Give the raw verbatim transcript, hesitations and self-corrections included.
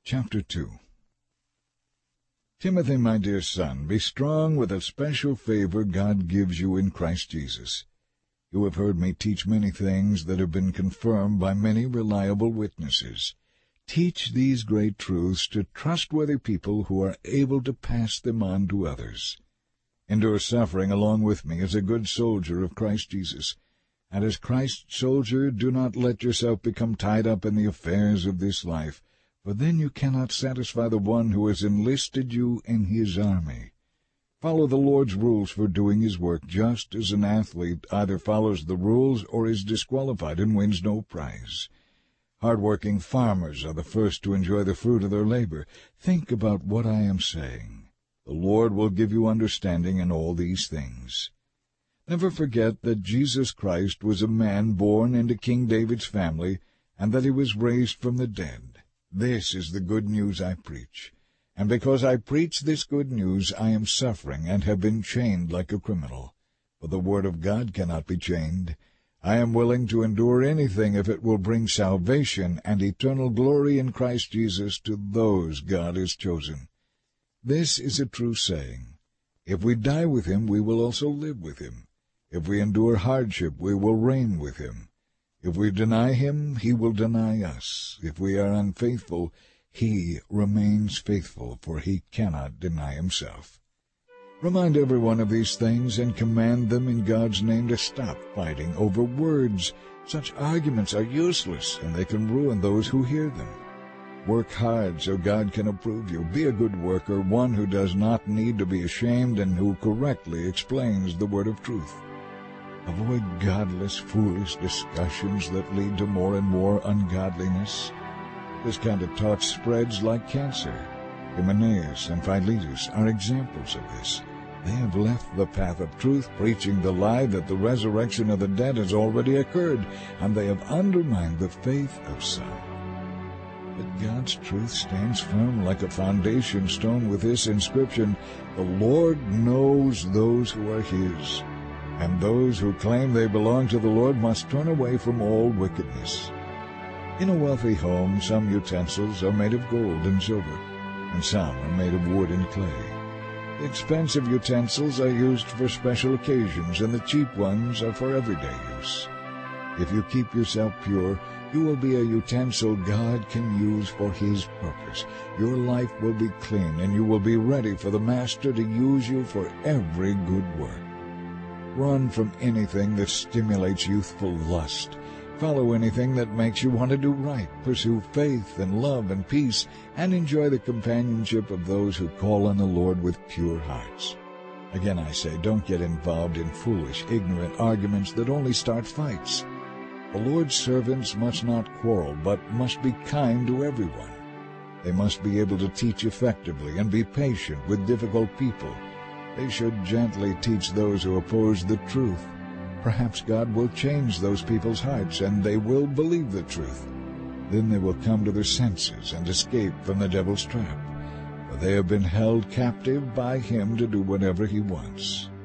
Chapter two. Timothy, my dear son, be strong with a special favor God gives you in Christ Jesus. You have heard me teach many things that have been confirmed by many reliable witnesses. Teach these great truths to trustworthy people who are able to pass them on to others. Endure suffering along with me as a good soldier of Christ Jesus. And as Christ's soldier, do not let yourself become tied up in the affairs of this life, for then you cannot satisfy the one who has enlisted you in his army. Follow the Lord's rules for doing his work, just as an athlete either follows the rules or is disqualified and wins no prize. Hard-working farmers are the first to enjoy the fruit of their labor. Think about what I am saying. The Lord will give you understanding in all these things. Never forget that Jesus Christ was a man born into King David's family, and that he was raised from the dead. This is the good news I preach. And because I preach this good news, I am suffering and have been chained like a criminal. For the word of God cannot be chained. I am willing to endure anything if it will bring salvation and eternal glory in Christ Jesus to those God has chosen. This is a true saying. If we die with him, we will also live with him. If we endure hardship, we will reign with him. If we deny him, he will deny us. If we are unfaithful, he remains faithful, for he cannot deny himself. Remind everyone of these things and command them in God's name to stop fighting over words. Such arguments are useless, and they can ruin those who hear them. Work hard so God can approve you. Be a good worker, one who does not need to be ashamed and who correctly explains the word of truth. Avoid godless, foolish discussions that lead to more and more ungodliness. This kind of talk spreads like cancer. Hymenaeus and Philetus are examples of this. They have left the path of truth, preaching the lie that the resurrection of the dead has already occurred, and they have undermined the faith of some. But God's truth stands firm like a foundation stone with this inscription, "The Lord knows those who are his." And those who claim they belong to the Lord must turn away from all wickedness. In a wealthy home, some utensils are made of gold and silver, and some are made of wood and clay. The expensive utensils are used for special occasions, and the cheap ones are for everyday use. If you keep yourself pure, you will be a utensil God can use for his purpose. Your life will be clean, and you will be ready for the Master to use you for every good work. Run from anything that stimulates youthful lust. Follow anything that makes you want to do right. Pursue faith and love and peace, and enjoy the companionship of those who call on the Lord with pure hearts. Again I say, don't get involved in foolish, ignorant arguments that only start fights. The Lord's servants must not quarrel, but must be kind to everyone. They must be able to teach effectively and be patient with difficult people. They should gently teach those who oppose the truth. Perhaps God will change those people's hearts, and they will believe the truth. Then they will come to their senses and escape from the devil's trap, for they have been held captive by him to do whatever he wants.